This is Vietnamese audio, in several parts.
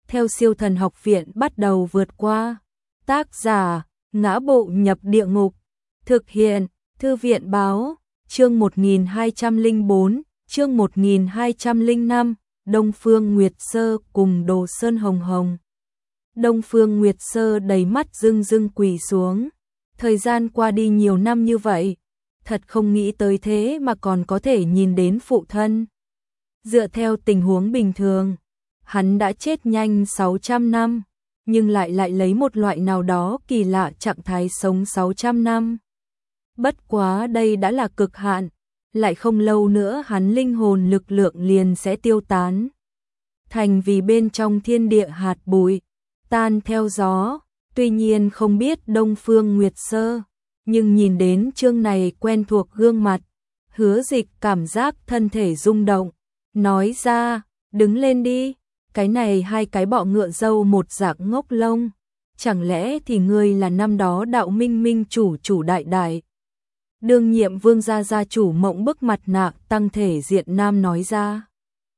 theo Siêu Thần Học Viện bắt đầu vượt qua. Tác giả: Ngã Bộ Nhập Địa Ngục. Thực hiện: Thư viện Báo. Chương 1204, chương 1205, Đông Phương Nguyệt Sơ cùng Đồ Sơn Hồng Hồng. Đông Phương Nguyệt Sơ đầy mắt rưng rưng quỳ xuống. Thời gian qua đi nhiều năm như vậy, thật không nghĩ tới thế mà còn có thể nhìn đến phụ thân. Dựa theo tình huống bình thường, hắn đã chết nhanh 600 năm, nhưng lại lấy một loại nào đó kỳ lạ trạng thái sống 600 năm. Bất quá đây đã là cực hạn, lại không lâu nữa hắn linh hồn lực lượng liền sẽ tiêu tán. Thành vì bên trong thiên địa hạt bụi, tan theo gió. Tuy nhiên không biết Đông Phương Nguyệt Sơ, nhưng nhìn đến chương này quen thuộc gương mặt, Hứa Dịch cảm giác thân thể rung động, nói ra: đứng lên đi, cái này hai cái bọ ngựa râu một dạng ngốc lông, chẳng lẽ thì ngươi là năm đó Đạo Minh Minh chủ đại đại. Đương nhiệm Vương gia gia chủ Mộng Bức mặt nạ tăng thể diện nam nói ra.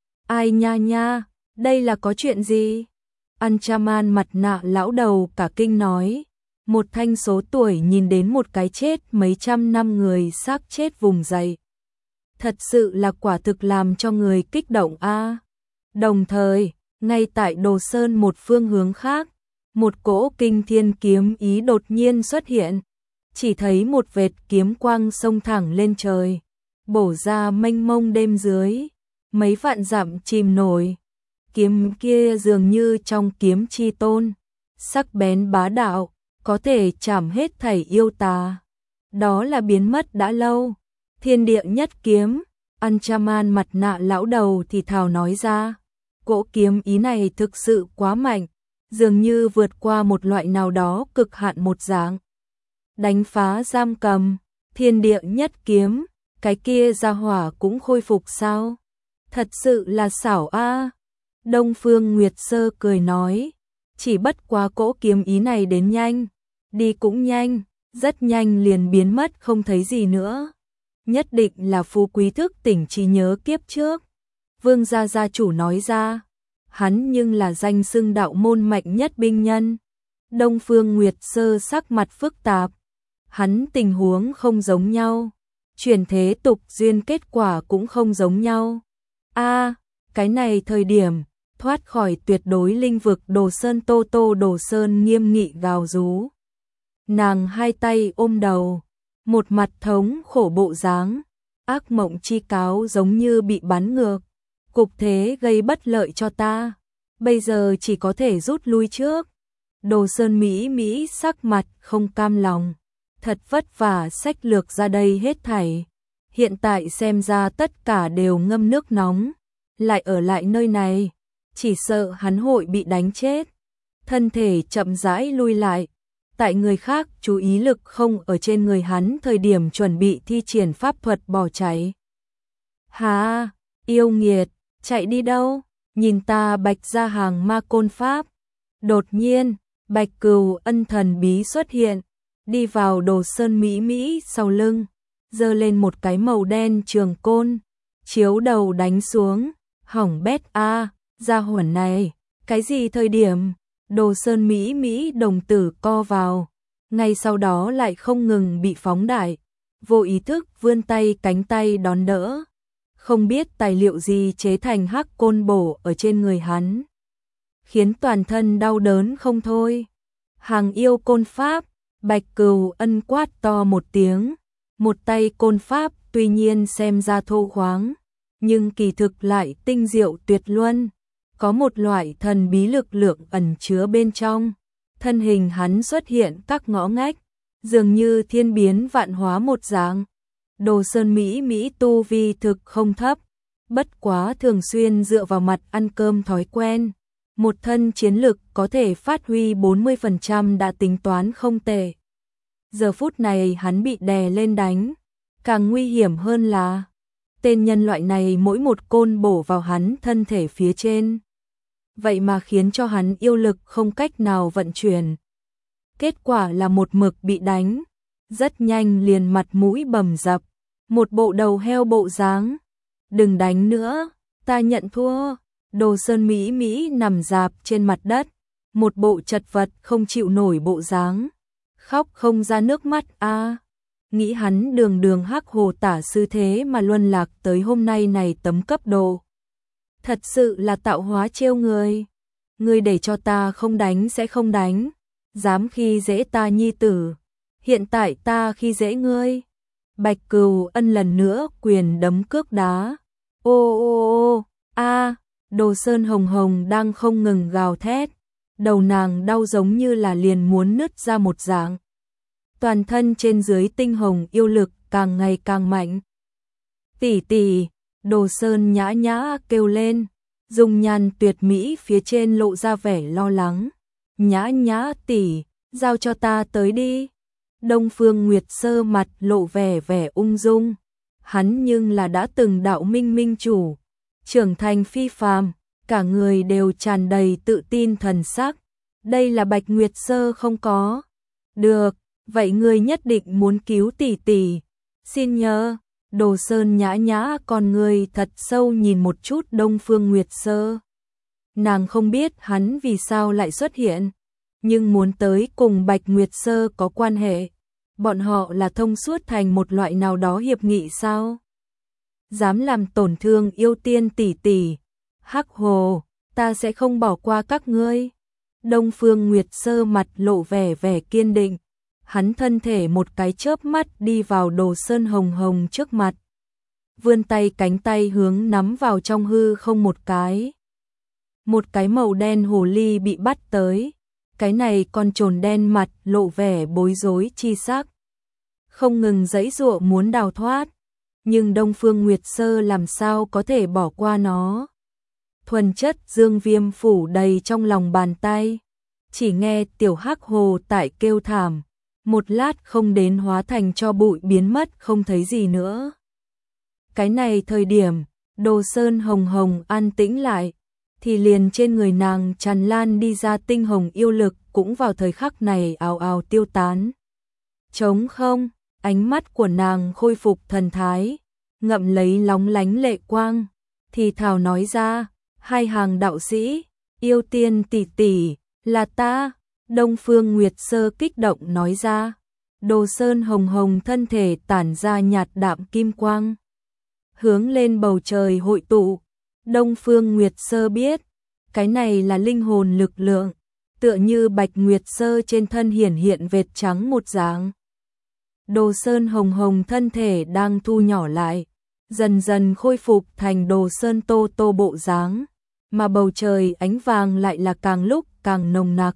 Ai nha nha, đây là có chuyện gì? Anchaman mặt nạ lão đầu cả kinh nói, một thanh số tuổi nhìn đến một cái chết mấy trăm năm người xác chết vùng dậy. Thật sự là quả thực làm cho người kích động a. Đồng thời, ngay tại Đồ Sơn một phương hướng khác, một cỗ kinh thiên kiếm ý đột nhiên xuất hiện. Chỉ thấy một vệt kiếm quang xông thẳng lên trời, bổ ra mênh mông đêm dưới, mấy vạn dặm chìm nổi. Kiếm kia dường như trong kiếm chi tôn, sắc bén bá đạo, có thể chảm hết thảy yêu tà. Đó là biến mất đã lâu. Thiên địa nhất kiếm. Anchaman mặt nạ lão đầu thì thào nói ra. Cỗ kiếm ý này thực sự quá mạnh, dường như vượt qua một loại nào đó cực hạn một dạng. Đánh phá giam cầm. Thiên địa nhất kiếm. Cái kia ra hỏa cũng khôi phục sao? Thật sự là xảo a. Đông Phương Nguyệt Sơ cười nói, chỉ bất quá cỗ kiếm ý này đến nhanh, đi cũng nhanh, rất nhanh liền biến mất không thấy gì nữa. Nhất định là phú quý thức tỉnh trí nhớ kiếp trước. Vương gia gia chủ nói ra, hắn nhưng là danh xưng đạo môn mạnh nhất binh nhân. Đông Phương Nguyệt Sơ sắc mặt phức tạp, hắn tình huống không giống nhau, chuyển thế tục duyên kết quả cũng không giống nhau. A, cái này thời điểm thoát khỏi tuyệt đối linh vực Đồ Sơn Đồ Sơn nghiêm nghị gào rú. Nàng hai tay ôm đầu, một mặt thống khổ bộ dáng, ác mộng chi cáo giống như bị bắn ngược. Cục thế gây bất lợi cho ta, bây giờ chỉ có thể rút lui trước. Đồ Sơn Mỹ sắc mặt không cam lòng, thật vất vả xách lược ra đây hết thảy. Hiện tại xem ra tất cả đều ngâm nước nóng, lại ở lại nơi này. Chỉ sợ hắn hội bị đánh chết. Thân thể chậm rãi lui lại. Tại người khác chú ý lực không ở trên người hắn thời điểm chuẩn bị thi triển pháp thuật bỏ chạy. Hà, yêu nghiệt, chạy đi đâu? Nhìn ta Bạch ra hàng ma côn pháp. Đột nhiên, Bạch Cừu Ân thần bí xuất hiện, đi vào Đồ Sơn Mỹ sau lưng, giơ lên một cái màu đen trường côn, chiếu đầu đánh xuống. Hỏng bét a. Gia hỏa này, cái gì thời điểm? Đồ Sơn Mỹ đồng tử co vào, ngay sau đó lại không ngừng bị phóng đại, vô ý thức vươn tay cánh tay đón đỡ. Không biết tài liệu gì chế thành hắc côn bổ ở trên người hắn, khiến toàn thân đau đớn không thôi. Hàng yêu côn pháp. Bạch Cừu Ân quát to một tiếng, một tay côn pháp tuy nhiên xem ra thô khoáng, nhưng kỳ thực lại tinh diệu tuyệt luân. Có một loại thần bí lực lượng ẩn chứa bên trong. Thân hình hắn xuất hiện các ngõ ngách, dường như thiên biến vạn hóa một dạng. Đồ Sơn Mỹ tu vi thực không thấp, bất quá thường xuyên dựa vào mặt ăn cơm thói quen. Một thân chiến lực có thể phát huy 40% đã tính toán không tệ. Giờ phút này hắn bị đè lên đánh. Càng nguy hiểm hơn là tên nhân loại này mỗi một côn bổ vào hắn thân thể phía trên, vậy mà khiến cho hắn yêu lực không cách nào vận chuyển. Kết quả là một mực bị đánh, rất nhanh liền mặt mũi bầm dập, một bộ đầu heo bộ dáng. Đừng đánh nữa, ta nhận thua. Đồ Sơn Mỹ Mỹ nằm rạp trên mặt đất, một bộ chật vật không chịu nổi bộ dáng, khóc không ra nước mắt a. Nghĩ hắn đường đường Hắc Hồ tả sư thế mà luân lạc tới hôm nay này tấm cấp độ. Thật sự là tạo hóa trêu người. Ngươi để cho ta không đánh sẽ không đánh, dám khi dễ ta nhi tử, hiện tại ta khi dễ ngươi. Bạch Cừu Ân lần nữa quyền đấm cước đá. Ô ô ô, a, Đồ Sơn Hồng Hồng đang không ngừng gào thét, đầu nàng đau giống như là liền muốn nứt ra một dạng. Toàn thân trên dưới tinh hồng yêu lực càng ngày càng mạnh. Tỷ tỷ, Đồ Sơn nhã nhã kêu lên, dung nhan tuyệt mỹ phía trên lộ ra vẻ lo lắng. Nhã nhã tỷ, giao cho ta tới đi. Đông Phương Nguyệt Sơ mặt lộ vẻ vẻ ung dung. Hắn nhưng là đã từng đạo minh minh chủ, trưởng thành phi phàm, cả người đều tràn đầy tự tin thần sắc. Đây là Bạch Nguyệt Sơ không có. Được, vậy ngươi nhất định muốn cứu tỷ tỷ. Xin nhờ. Đồ Sơn nhã nhã con người thật sâu nhìn một chút Đông Phương Nguyệt Sơ. Nàng không biết hắn vì sao lại xuất hiện, nhưng muốn tới cùng Bạch Nguyệt Sơ có quan hệ. Bọn họ là thông suốt thành một loại nào đó hiệp nghị sao? Dám làm tổn thương yêu tiên tỷ tỷ, Hắc Hồ, ta sẽ không bỏ qua các ngươi. Đông Phương Nguyệt Sơ mặt lộ vẻ vẻ kiên định. Hắn thân thể một cái chớp mắt đi vào Đồ Sơn Hồng Hồng trước mặt. Vươn tay cánh tay hướng nắm vào trong hư không một cái. Một cái màu đen hồ ly bị bắt tới. Cái này con trồn đen mặt lộ vẻ bối rối chi sắc. Không ngừng giãy giụa muốn đào thoát. Nhưng Đông Phương Nguyệt Sơ làm sao có thể bỏ qua nó. Thuần chất dương viêm phủ đầy trong lòng bàn tay. Chỉ nghe tiểu Hắc Hồ tại kêu thảm. Một lát không đến hóa thành cho bụi biến mất không thấy gì nữa. Cái này thời điểm, Đồ Sơn Hồng Hồng an tĩnh lại, thì liền trên người nàng tràn lan đi ra tinh hồng yêu lực cũng vào thời khắc này ào ào tiêu tán. Trống không, ánh mắt của nàng khôi phục thần thái, ngậm lấy lóng lánh lệ quang, thì thào nói ra, hai hàng đạo sĩ, yêu tiên tỷ tỷ, là ta. Đông Phương Nguyệt Sơ kích động nói ra. Đồ Sơn Hồng Hồng thân thể tản ra nhạt đạm kim quang, hướng lên bầu trời hội tụ. Đông Phương Nguyệt Sơ biết, cái này là linh hồn lực lượng, tựa như Bạch Nguyệt Sơ trên thân hiển hiện vệt trắng một dáng. Đồ Sơn Hồng Hồng thân thể đang thu nhỏ lại, dần dần khôi phục thành Đồ Sơn Tô Tô bộ dáng, mà bầu trời ánh vàng lại là càng lúc càng nồng nặc.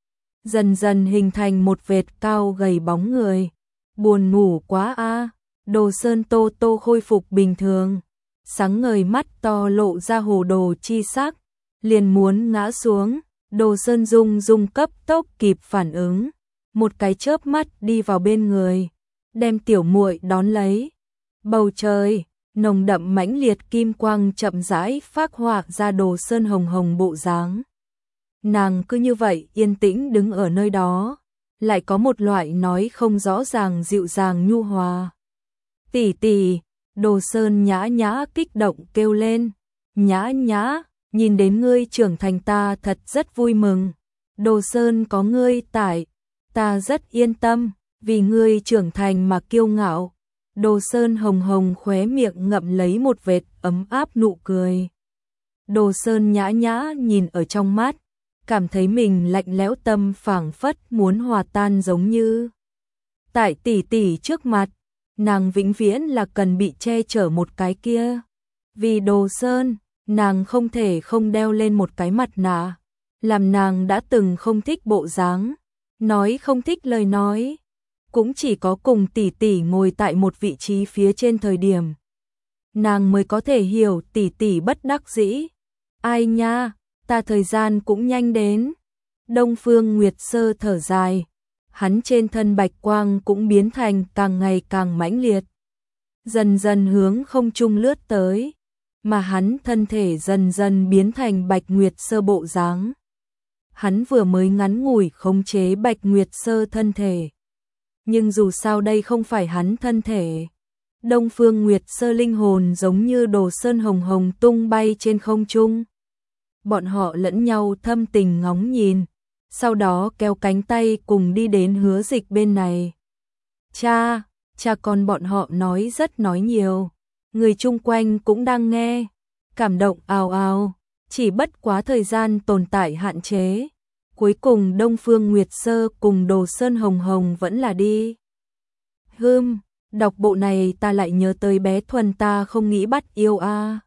Dần dần hình thành một vệt cao gầy bóng người. Buồn ngủ quá a. Đồ Sơn Tô Tô khôi phục bình thường, sáng ngời mắt to lộ ra hồ đồ chi sắc, liền muốn ngã xuống. Đồ Sơn Dung Dung cấp tốc kịp phản ứng, một cái chớp mắt đi vào bên người, đem tiểu muội đón lấy. Bầu trời nồng đậm mãnh liệt kim quang chậm rãi phác họa ra Đồ Sơn Hồng Hồng bộ dáng. Nàng cứ như vậy yên tĩnh đứng ở nơi đó, lại có một loại nói không rõ ràng dịu dàng nhu hòa. Tỷ tỷ, Đồ Sơn nhã nhã kích động kêu lên, nhã nhã, nhìn đến ngươi trưởng thành ta thật rất vui mừng. Đồ Sơn có ngươi tại, ta rất yên tâm, vì ngươi trưởng thành mà kiêu ngạo. Đồ Sơn Hồng Hồng khóe miệng ngậm lấy một vệt ấm áp nụ cười. Đồ Sơn nhã nhã nhìn ở trong mắt, cảm thấy mình lạnh lẽo tâm phảng phất muốn hòa tan giống như. Tại tỷ tỷ trước mặt, nàng vĩnh viễn là cần bị che chở một cái kia. Vì Đồ Sơn, nàng không thể không đeo lên một cái mặt nạ, làm nàng đã từng không thích bộ dáng, nói không thích lời nói. Cũng chỉ có cùng tỷ tỷ ngồi tại một vị trí phía trên thời điểm, nàng mới có thể hiểu tỷ tỷ bất đắc dĩ. Ai nha, ta thời gian cũng nhanh đến. Đông Phương Nguyệt Sơ thở dài, hắn trên thân bạch quang cũng biến thành càng ngày càng mãnh liệt, dần dần hướng không trung lướt tới, mà hắn thân thể dần dần biến thành Bạch Nguyệt Sơ bộ dáng. Hắn vừa mới ngắn ngủi khống chế Bạch Nguyệt Sơ thân thể, nhưng dù sao đây không phải hắn thân thể. Đông Phương Nguyệt Sơ linh hồn giống như Đồ Sơn Hồng Hồng tung bay trên không trung, bọn họ lẫn nhau thâm tình ngóng nhìn, sau đó kéo cánh tay cùng đi đến Hứa Dịch bên này. Cha con bọn họ nói rất nói nhiều, người chung quanh cũng đang nghe, cảm động ào ào, chỉ bất quá thời gian tồn tại hạn chế. Cuối cùng Đông Phương Nguyệt Sơ cùng Đồ Sơn Hồng Hồng vẫn là đi. Đọc bộ này ta lại nhớ tới bé Thuần ta không nghĩ bắt yêu a.